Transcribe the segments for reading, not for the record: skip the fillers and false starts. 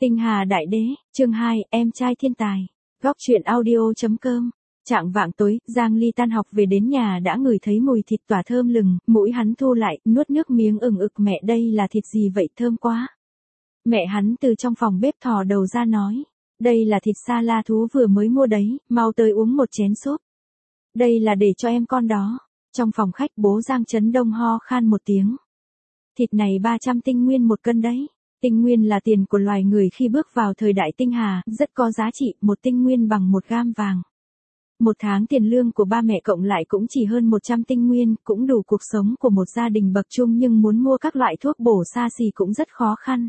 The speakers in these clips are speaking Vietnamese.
Tinh Hà Đại Đế, chương 2, em trai thiên tài. Góc truyện audio.com. Trạng vạng tối, Giang Ly tan học về đến nhà đã ngửi thấy mùi thịt tỏa thơm lừng, mũi hắn thu lại, nuốt nước miếng ừng ực. Mẹ, đây là thịt gì vậy, thơm quá. Mẹ hắn từ trong phòng bếp thò đầu ra nói, đây là thịt sa la thú vừa mới mua đấy, mau tới uống một chén súp. Đây là để cho em con đó. Trong phòng khách bố Giang Trấn Đông ho khan một tiếng. Thịt này 300 tinh nguyên một cân đấy. Tinh nguyên là tiền của loài người khi bước vào thời đại tinh hà, rất có giá trị, một tinh nguyên bằng 1 gam vàng. Một tháng tiền lương của ba mẹ cộng lại cũng chỉ hơn 100 tinh nguyên, cũng đủ cuộc sống của một gia đình bậc trung, nhưng muốn mua các loại thuốc bổ xa xỉ cũng rất khó khăn.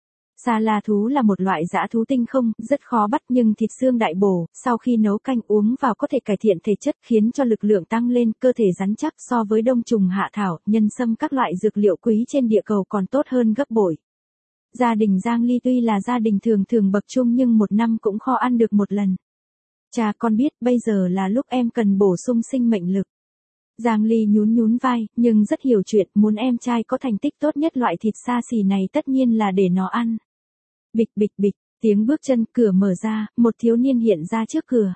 Sa la thú là một loại dã thú tinh không, rất khó bắt, nhưng thịt xương đại bổ, sau khi nấu canh uống vào có thể cải thiện thể chất, khiến cho lực lượng tăng lên, cơ thể rắn chắc. So với đông trùng hạ thảo, nhân sâm, các loại dược liệu quý trên địa cầu còn tốt hơn gấp bội. Gia đình Giang Ly tuy là gia đình thường bậc trung nhưng một năm cũng khó ăn được một lần. Cha, con biết bây giờ là lúc em cần bổ sung sinh mệnh lực. Giang Ly nhún vai, nhưng rất hiểu chuyện, muốn em trai có thành tích tốt nhất. Loại thịt xa xỉ này tất nhiên là để nó ăn. Bịch, tiếng bước chân, cửa mở ra, một thiếu niên hiện ra trước cửa.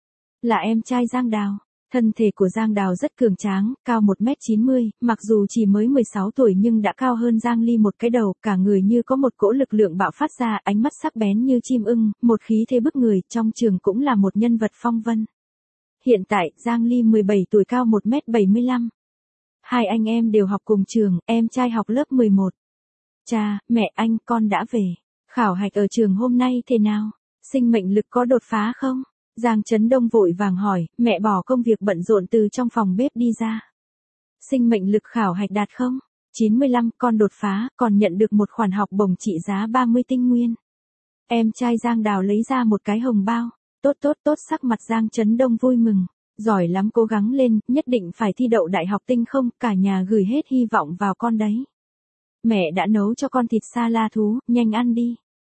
Là em trai Giang Đào. Thân thể của Giang Đào rất cường tráng, cao 1m90, mặc dù chỉ mới 16 tuổi nhưng đã cao hơn Giang Ly một cái đầu, cả người như có một cỗ lực lượng bạo phát ra, ánh mắt sắc bén như chim ưng, một khí thế bức người, trong trường cũng là một nhân vật phong vân. Hiện tại, Giang Ly 17 tuổi, cao 1m75. Hai anh em đều học cùng trường, em trai học lớp 11. Cha, mẹ, anh, con đã về. Khảo hạch ở trường hôm nay thế nào? Sinh mệnh lực có đột phá không? Giang Trấn Đông vội vàng hỏi, mẹ bỏ công việc bận rộn từ trong phòng bếp đi ra. Sinh mệnh lực khảo hạch đạt không? 95, con đột phá, còn nhận được một khoản học bổng trị giá 30 tinh nguyên. Em trai Giang Đào lấy ra một cái hồng bao. Tốt, sắc mặt Giang Trấn Đông vui mừng. Giỏi lắm, cố gắng lên, nhất định phải thi đậu đại học tinh không, cả nhà gửi hết hy vọng vào con đấy. Mẹ đã nấu cho con thịt sa la thú, nhanh ăn đi.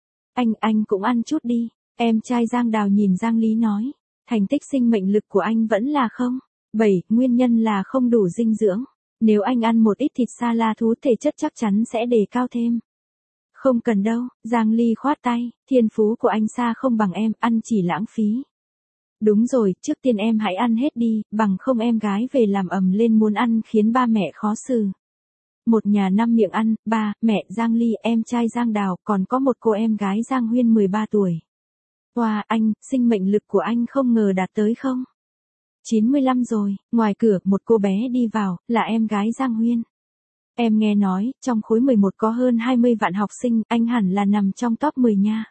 Anh cũng ăn chút đi. Em trai Giang Đào nhìn Giang Lý nói, thành tích sinh mệnh lực của anh vẫn là không. 7, nguyên nhân là không đủ dinh dưỡng. Nếu anh ăn một ít thịt sa la thú, thể chất chắc chắn sẽ đề cao thêm. Không cần đâu, Giang Ly khoát tay, thiên phú của anh xa không bằng em, ăn chỉ lãng phí. Đúng rồi, trước tiên em hãy ăn hết đi, bằng không em gái về làm ầm lên muốn ăn khiến ba mẹ khó xử. Một nhà 5 miệng ăn, ba, mẹ, Giang Ly, em trai Giang Đào, còn có một cô em gái Giang Huyên 13 tuổi. Wow, anh, sinh mệnh lực của anh không ngờ đạt tới không? 95 rồi. Ngoài cửa, một cô bé đi vào, là em gái Giang Huyên. Em nghe nói, trong khối 11 có hơn 20 vạn học sinh, anh hẳn là nằm trong top 10 nha.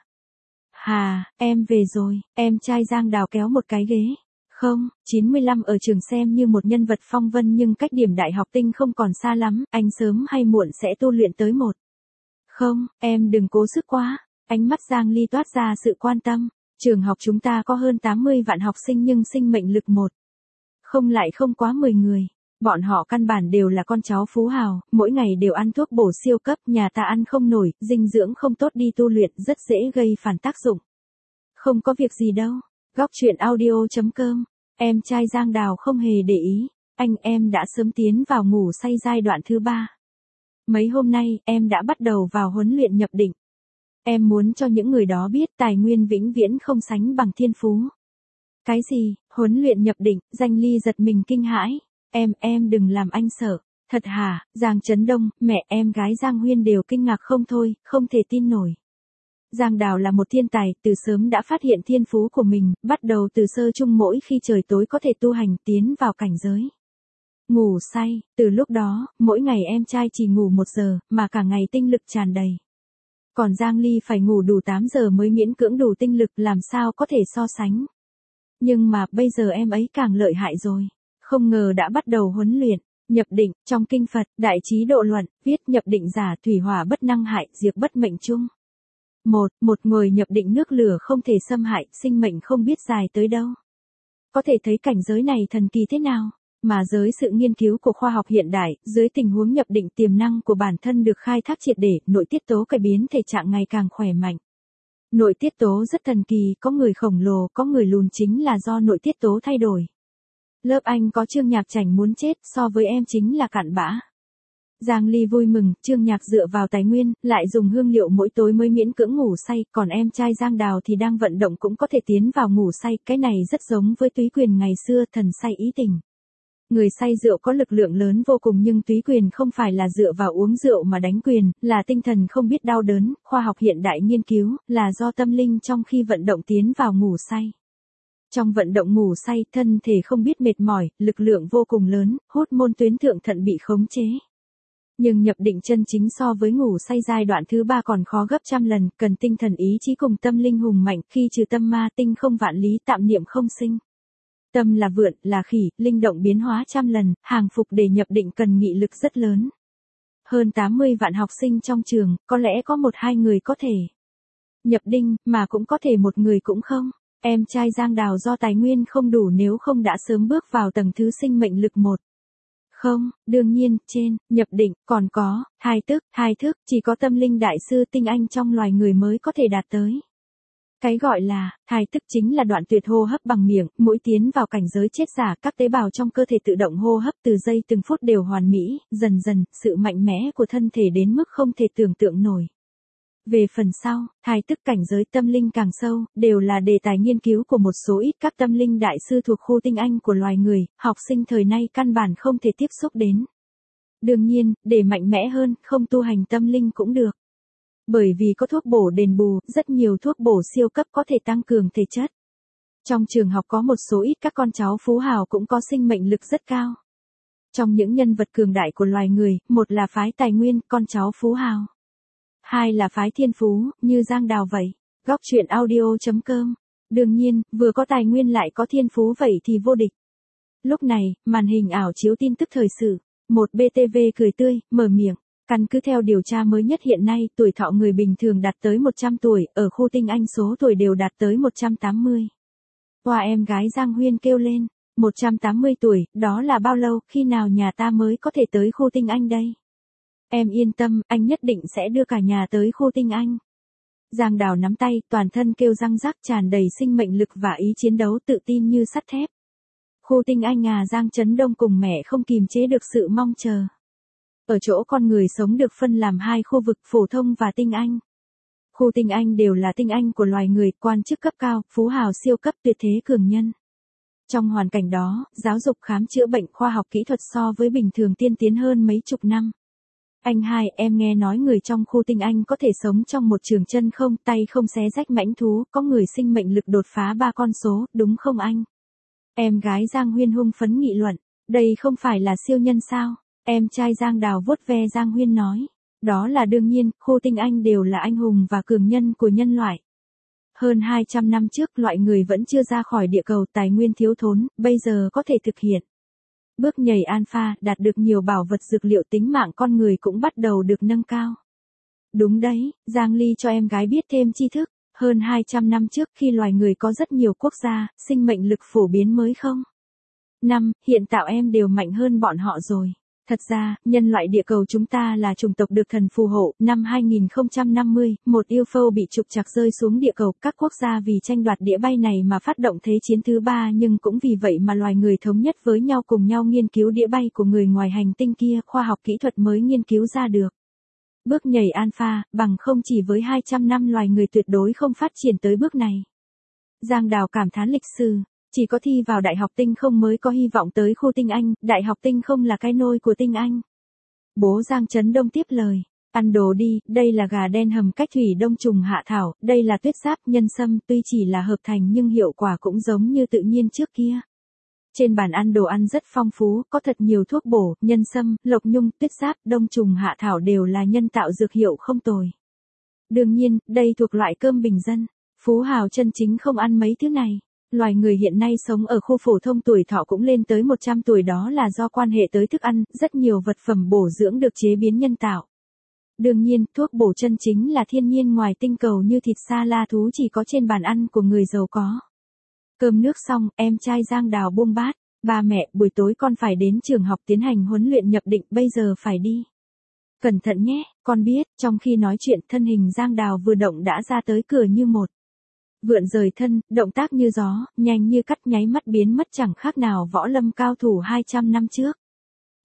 Hà, em về rồi. Em trai Giang Đào kéo một cái ghế. Không, 95 ở trường xem như một nhân vật phong vân, nhưng cách điểm đại học tinh không còn xa lắm, anh sớm hay muộn sẽ tu luyện tới 1. Không, em đừng cố sức quá. Ánh mắt Giang Ly toát ra sự quan tâm. Trường học chúng ta có hơn 80 vạn học sinh nhưng sinh mệnh lực 1. Không quá 10 người. Bọn họ căn bản đều là con cháu phú hào, mỗi ngày đều ăn thuốc bổ siêu cấp, nhà ta ăn không nổi, dinh dưỡng không tốt, đi tu luyện rất dễ gây phản tác dụng. Không có việc gì đâu. Góc truyện audio.com. Em trai Giang Đào không hề để ý. Em đã sớm tiến vào ngủ say giai đoạn thứ 3. Mấy hôm nay, em đã bắt đầu vào huấn luyện nhập định. Em muốn cho những người đó biết tài nguyên vĩnh viễn không sánh bằng thiên phú. Cái gì, huấn luyện nhập định? Giang Ly giật mình kinh hãi. Em đừng làm anh sợ. Thật hả? Giang Trấn Đông, mẹ, em gái Giang Huyên đều kinh ngạc không thôi, không thể tin nổi. Giang Đào là một thiên tài, từ sớm đã phát hiện thiên phú của mình, bắt đầu từ sơ chung, mỗi khi trời tối có thể tu hành, tiến vào cảnh giới ngủ say. Từ lúc đó, mỗi ngày em trai chỉ ngủ 1 giờ, mà cả ngày tinh lực tràn đầy. Còn Giang Ly phải ngủ đủ 8 giờ mới miễn cưỡng đủ tinh lực, làm sao có thể so sánh. Nhưng mà, bây giờ em ấy càng lợi hại rồi. Không ngờ đã bắt đầu huấn luyện. Nhập định, trong kinh Phật, Đại Trí Độ Luận, viết nhập định giả, thủy hỏa bất năng hại, diệt bất mệnh chung. Một người nhập định nước lửa không thể xâm hại, sinh mệnh không biết dài tới đâu. Có thể thấy cảnh giới này thần kỳ thế nào. Mà dưới sự nghiên cứu của khoa học hiện đại, dưới tình huống nhập định, tiềm năng của bản thân được khai thác triệt để, nội tiết tố cải biến thể trạng ngày càng khỏe mạnh. Nội tiết tố rất thần kỳ, có người khổng lồ, có người lùn, chính là do nội tiết tố thay đổi. Lớp anh có Trương Nhạc Chảnh muốn chết, so với em chính là cặn bã. Giang Ly vui mừng, Trương Nhạc dựa vào tài nguyên, lại dùng hương liệu mỗi tối mới miễn cưỡng ngủ say, còn em trai Giang Đào thì đang vận động cũng có thể tiến vào ngủ say, cái này rất giống với Túy Quyền ngày xưa, thần say ý tình. Người say rượu có lực lượng lớn vô cùng nhưng Túy Quyền không phải là dựa vào uống rượu mà đánh quyền, là tinh thần không biết đau đớn, khoa học hiện đại nghiên cứu, là do tâm linh trong khi vận động tiến vào ngủ say. Trong vận động ngủ say, thân thể không biết mệt mỏi, lực lượng vô cùng lớn, hốt môn tuyến thượng thận bị khống chế. Nhưng nhập định chân chính so với ngủ say giai đoạn thứ 3 còn khó gấp trăm lần, cần tinh thần ý chí cùng tâm linh hùng mạnh, khi trừ tâm ma tinh không vạn lý tạm niệm không sinh. Tâm là vượn, là khỉ, linh động biến hóa trăm lần, hàng phục để nhập định cần nghị lực rất lớn. Hơn 80 vạn học sinh trong trường, có lẽ có 1-2 người có thể nhập định, mà cũng có thể một người cũng không. Em trai Giang Đào do tài nguyên không đủ nếu không đã sớm bước vào tầng thứ sinh mệnh lực 1. Không, đương nhiên, trên, nhập định, còn có, hai thức, chỉ có tâm linh đại sư tinh anh trong loài người mới có thể đạt tới. Cái gọi là, hai thức chính là đoạn tuyệt hô hấp bằng miệng, mũi tiến vào cảnh giới chết giả, các tế bào trong cơ thể tự động hô hấp từ giây từng phút đều hoàn mỹ, dần dần, sự mạnh mẽ của thân thể đến mức không thể tưởng tượng nổi. Về phần sau, hai tức cảnh giới tâm linh càng sâu, đều là đề tài nghiên cứu của một số ít các tâm linh đại sư thuộc khu tinh anh của loài người, học sinh thời nay căn bản không thể tiếp xúc đến. Đương nhiên, để mạnh mẽ hơn, không tu hành tâm linh cũng được. Bởi vì có thuốc bổ đền bù, rất nhiều thuốc bổ siêu cấp có thể tăng cường thể chất. Trong trường học có một số ít các con cháu phú hào cũng có sinh mệnh lực rất cao. Trong những nhân vật cường đại của loài người, một là phái tài nguyên, con cháu phú hào. Hai là phái thiên phú, như Giang Đào vậy. Góc truyện audio.com. Đương nhiên, vừa có tài nguyên lại có thiên phú vậy thì vô địch. Lúc này, màn hình ảo chiếu tin tức thời sự. Một BTV cười tươi, mở miệng. Căn cứ theo điều tra mới nhất hiện nay, tuổi thọ người bình thường đạt tới 100 tuổi, ở khu tinh anh số tuổi đều đạt tới 180. Hoa em gái Giang Huyên kêu lên, 180 tuổi, đó là bao lâu, khi nào nhà ta mới có thể tới khu tinh anh đây? Em yên tâm, anh nhất định sẽ đưa cả nhà tới khu tinh anh. Giang Đào nắm tay, toàn thân kêu răng rắc tràn đầy sinh mệnh lực và ý chiến đấu tự tin như sắt thép. Khu tinh anh Giang Trấn Đông cùng mẹ không kìm chế được sự mong chờ. Ở chỗ con người sống được phân làm hai khu vực phổ thông và tinh anh. Khu tinh anh đều là tinh anh của loài người, quan chức cấp cao, phú hào siêu cấp tuyệt thế cường nhân. Trong hoàn cảnh đó, giáo dục khám chữa bệnh khoa học kỹ thuật so với bình thường tiên tiến hơn mấy chục năm. Anh hai, em nghe nói người trong khu tinh anh có thể sống trong một trường chân không, tay không xé rách mãnh thú, có người sinh mệnh lực đột phá 3 con số, đúng không anh? Em gái Giang Huyên hung phấn nghị luận, đây không phải là siêu nhân sao? Em trai Giang Đào vuốt ve Giang Huyên nói, đó là đương nhiên, khu tinh anh đều là anh hùng và cường nhân của nhân loại. Hơn 200 năm trước loại người vẫn chưa ra khỏi địa cầu, tài nguyên thiếu thốn, bây giờ có thể thực hiện. Bước nhảy alpha, đạt được nhiều bảo vật dược liệu, tính mạng con người cũng bắt đầu được nâng cao. Đúng đấy, Giang Ly cho em gái biết thêm tri thức, hơn 200 năm trước khi loài người có rất nhiều quốc gia, sinh mệnh lực phổ biến mới không? Hiện tạo em đều mạnh hơn bọn họ rồi. Thật ra, nhân loại địa cầu chúng ta là chủng tộc được thần phù hộ. Năm 2050, một UFO bị trục trặc rơi xuống địa cầu. Các quốc gia vì tranh đoạt đĩa bay này mà phát động Thế chiến thứ 3, nhưng cũng vì vậy mà loài người thống nhất với nhau, cùng nhau nghiên cứu đĩa bay của người ngoài hành tinh kia, khoa học kỹ thuật mới nghiên cứu ra được. Bước nhảy alpha, bằng không chỉ với 200 năm loài người tuyệt đối không phát triển tới bước này. Giang Đào cảm thán lịch sử. Chỉ có thi vào đại học tinh không mới có hy vọng tới khu tinh anh, đại học tinh không là cái nôi của tinh anh. Bố Giang Trấn Đông tiếp lời, ăn đồ đi, đây là gà đen hầm cách thủy đông trùng hạ thảo, đây là tuyết giáp nhân sâm, tuy chỉ là hợp thành nhưng hiệu quả cũng giống như tự nhiên trước kia. Trên bàn ăn đồ ăn rất phong phú, có thật nhiều thuốc bổ, nhân sâm, lộc nhung, tuyết giáp, đông trùng hạ thảo đều là nhân tạo dược hiệu không tồi. Đương nhiên, đây thuộc loại cơm bình dân, phú hào chân chính không ăn mấy thứ này. Loài người hiện nay sống ở khu phổ thông tuổi thọ cũng lên tới 100 tuổi, đó là do quan hệ tới thức ăn, rất nhiều vật phẩm bổ dưỡng được chế biến nhân tạo. Đương nhiên, thuốc bổ chân chính là thiên nhiên ngoài tinh cầu như thịt sa la thú chỉ có trên bàn ăn của người giàu có. Cơm nước xong, em trai Giang Đào buông bát, ba mẹ, buổi tối con phải đến trường học tiến hành huấn luyện nhập định, bây giờ phải đi. Cẩn thận nhé, con biết, trong khi nói chuyện thân hình Giang Đào vừa động đã ra tới cửa như một vượn rời thân, động tác như gió, nhanh như cắt, nháy mắt biến mất chẳng khác nào võ lâm cao thủ 200 năm trước.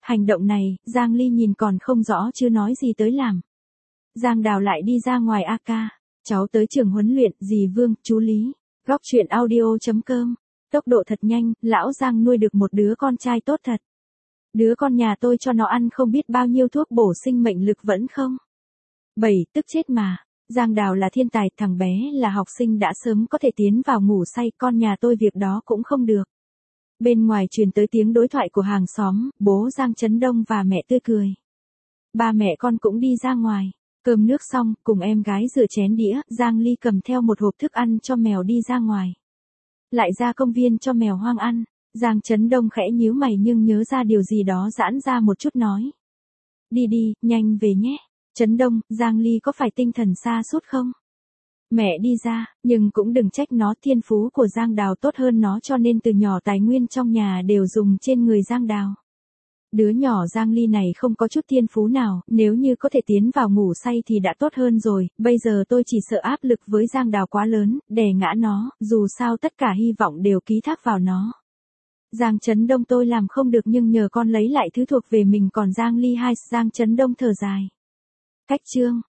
Hành động này, Giang Ly nhìn còn không rõ chưa nói gì tới làm. Giang Đào lại đi ra ngoài a ca. Cháu tới trường huấn luyện, dì Vương, chú Lý. Góc chuyện audio.com. Tốc độ thật nhanh, lão Giang nuôi được một đứa con trai tốt thật. Đứa con nhà tôi cho nó ăn không biết bao nhiêu thuốc bổ sinh mệnh lực vẫn không. 7, tức chết mà. Giang Đào là thiên tài, thằng bé là học sinh đã sớm có thể tiến vào ngủ say, con nhà tôi việc đó cũng không được. Bên ngoài truyền tới tiếng đối thoại của hàng xóm, bố Giang Chấn Đông và mẹ tươi cười. Ba mẹ con cũng đi ra ngoài. Cơm nước xong, cùng em gái rửa chén đĩa, Giang Ly cầm theo một hộp thức ăn cho mèo đi ra ngoài. Lại ra công viên cho mèo hoang ăn. Giang Chấn Đông khẽ nhíu mày nhưng nhớ ra điều gì đó giãn ra một chút nói. Đi đi, nhanh về nhé. Chấn Đông, Giang Ly có phải tinh thần sa sút không? Mẹ đi ra, nhưng cũng đừng trách nó, thiên phú của Giang Đào tốt hơn nó cho nên từ nhỏ tài nguyên trong nhà đều dùng trên người Giang Đào. Đứa nhỏ Giang Ly này không có chút thiên phú nào, nếu như có thể tiến vào ngủ say thì đã tốt hơn rồi, bây giờ tôi chỉ sợ áp lực với Giang Đào quá lớn, đè ngã nó, dù sao tất cả hy vọng đều ký thác vào nó. Giang Chấn Đông tôi làm không được nhưng nhờ con lấy lại thứ thuộc về mình, còn Giang Ly hai, Giang Chấn Đông thở dài. Cách chương